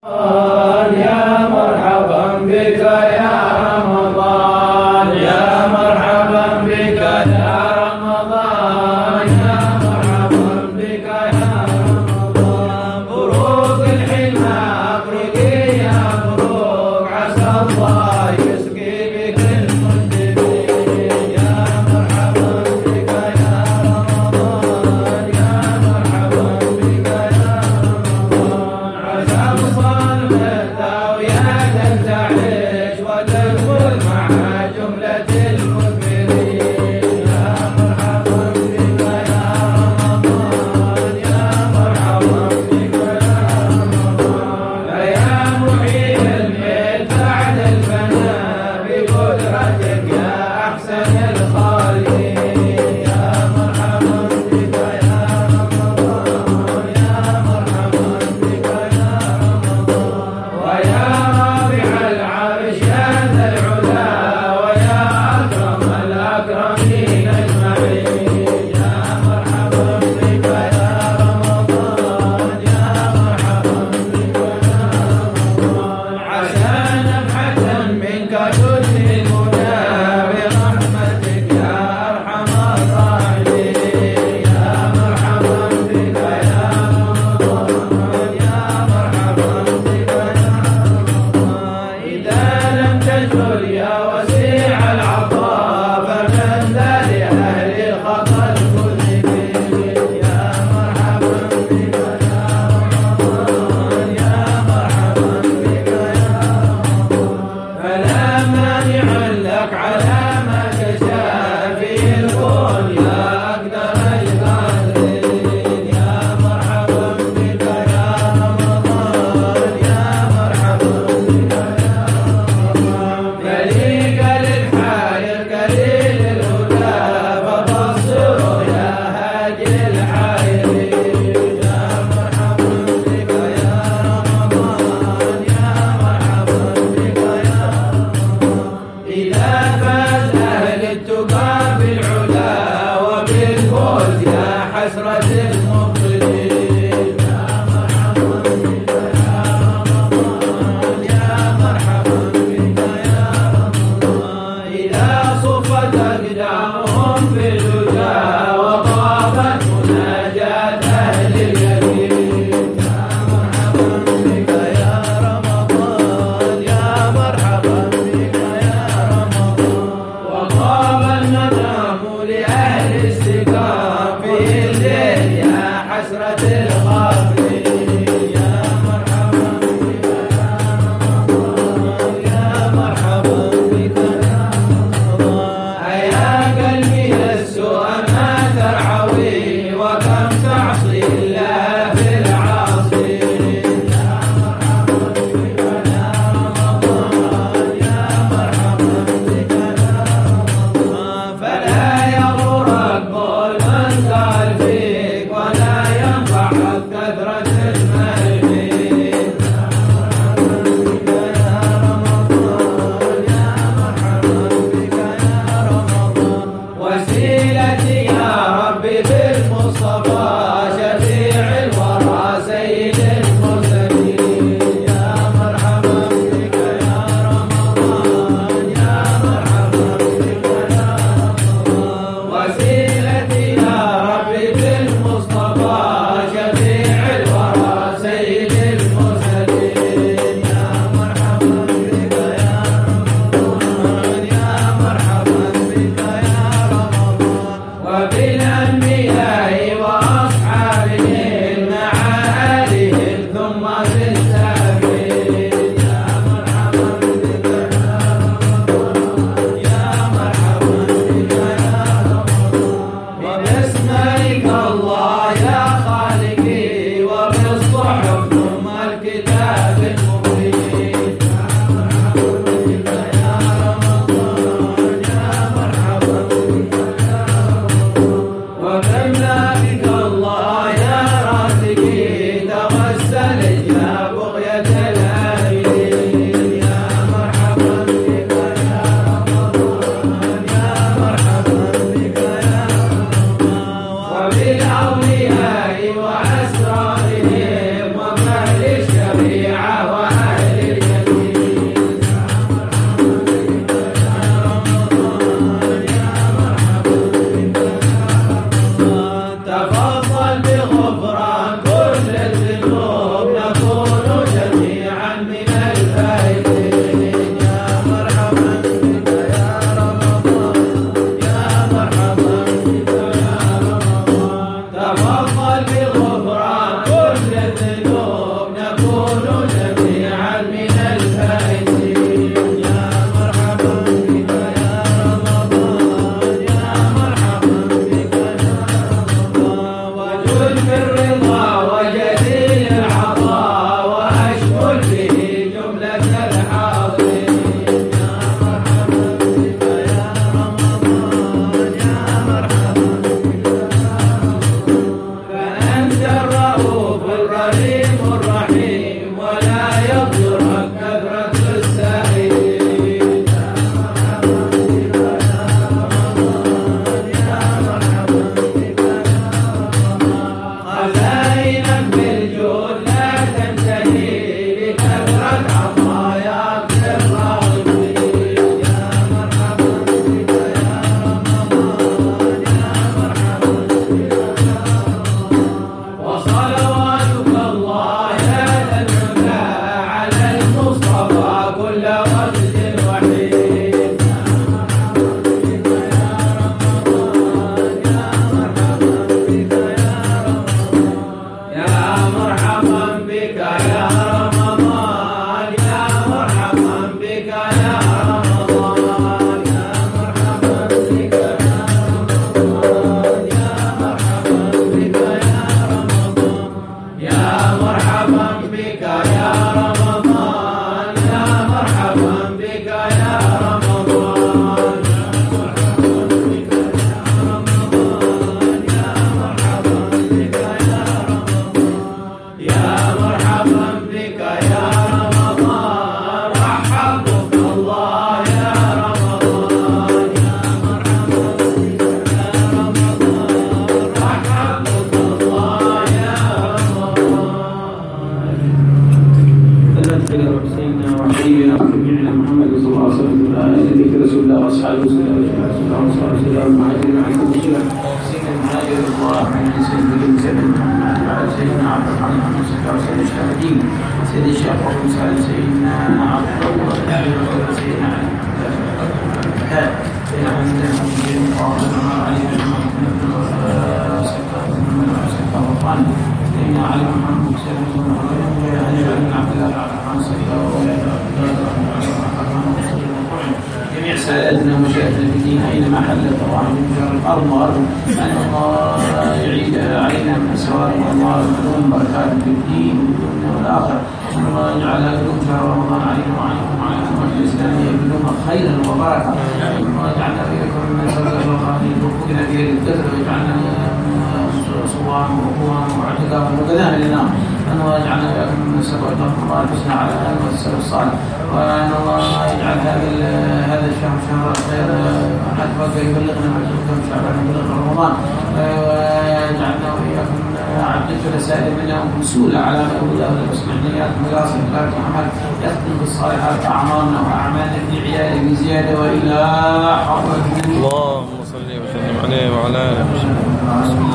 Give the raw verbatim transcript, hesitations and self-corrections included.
يا مرحبا بك يا رمضان، يا مرحبا بك يا رمضان، يا مرحبا بك يا رمضان. بروق الحلمة مبروك يا بروق، عسى الله يسقي بك المسلمين. يا مرحبا بك يا رمضان، يا مرحبا بك يا رمضان. عسى وصال تعيش إلى حسيننا وحبيبنا وشفيعنا محمد صلى الله عليه وسلم وعلى آله رسول الله وأصحابه وسلم وسلم المهاجرين عن كل شيء سيدنا المهاجر الله من سيدنا سيدنا وعلى سيدنا عبد الرحمن بن سيدنا وسيدنا الشهادين سيدنا الشيخ أبو سعد سيدنا عبد الله سيدنا علي سيدنا محمد بن علي سيدنا علي محمد سيدنا جميع سائلتنا ومشايخنا في الدين اينما حلت طبعا من جار الارض وارض ان الله يعيد علينا من اسرار الله بدون بركات في الدين والدنيا والاخره ان الله يجعلها بدون شهر رمضان علينا وعليكم وعلى الامه الاسلاميه بدون خيرا وبركه ان الله يجعلنا فيكم من سبب الله وفقنا في ليله القدر ويجعلنا صوام وقوام واعتكاف وكذا لنا أن الله يجعلنا وإياكم من سبب الله الحسنى على الآن والسلف الصالح وأن الله يجعل هذا هذا الشهر شهر الخير حتى يبلغنا معجزكم شعبان يبلغ رمضان ويجعلنا وإياكم عبدة رسائل منهم مسؤولة على ما يقول له الإسماعيليات مقاصد لا تعمل يختم بالصالحات أعمالنا وأعمالنا في عياده بزيادة وإلى حضرة اللهم صل وسلم عليه وعلى آله وصحبه